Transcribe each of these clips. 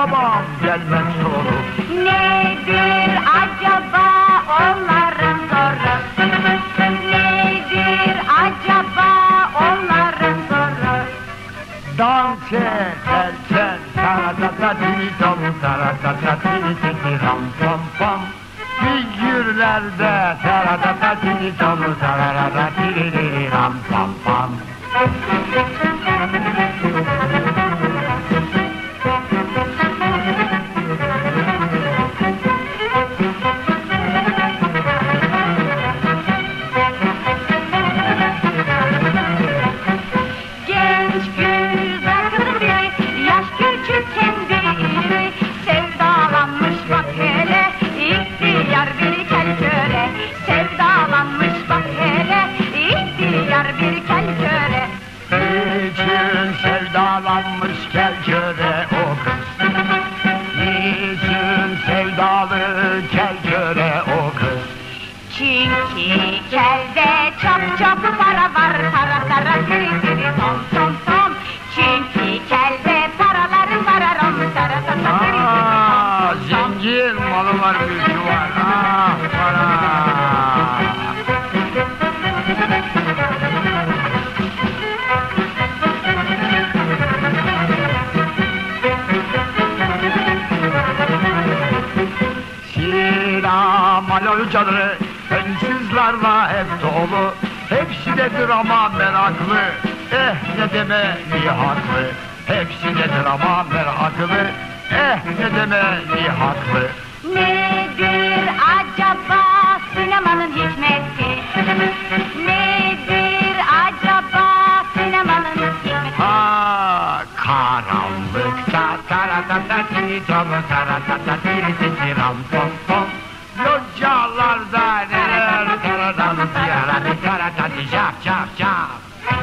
babam gelmez soru. Nedir acaba onların zoru? Nedir acaba onların zoru? Dans edersen taratata tiritom taratata tiritiram pam pam. Figürlerde taratata tiritom taratata tiritiram pam pam. Sevdalanmış kelköre o kız. Niçin sevdalı kelköre o kız? Çünkü kelde çok çok para var. Tara tara tiri tiri tom tom tom. Çünkü kelde paraları pararom. Tara tara tiri tiri tom tom. Zengin malı var, mülkü var. Para. Malolcaları hırsızlarla hep dolu. Hepsinedir ama meraklı. Ne demeli haklı. Hepsinedir ama meraklı. Ne demeli haklı. Nedir acaba sinemanın hikmeti? Nedir acaba sinemanın hikmeti? Karanlıkta taratata tiritom taratata tiritiram pom pom. Localarda neler taradan tiyaradı taratati cap cap cap.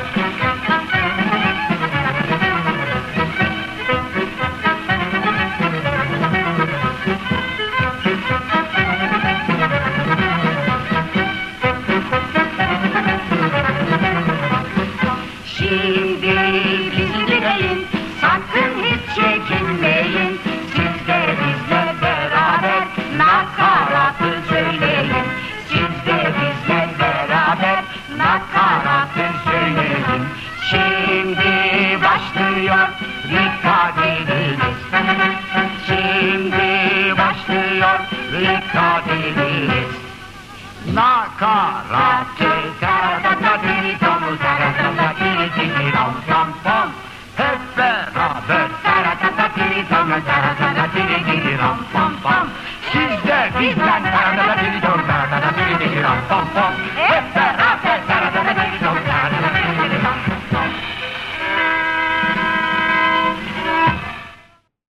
Şimdi biz gidelim, sakın hiç çekinmeyin. Siz de bizle beraber nakaratı söyleyin. Siz de bizle beraber nakaratı söyleyin. Şimdi başlıyor rikadiniz. Şimdi başlıyor rikadiniz. Nakaratı taratata tiritomu taratata tiritiram pam pam. Hep beraber taratata tiritomu taratata tiritiram pam pam. Siz de bizden taratata tiritomu taratata tiritiram pam pam.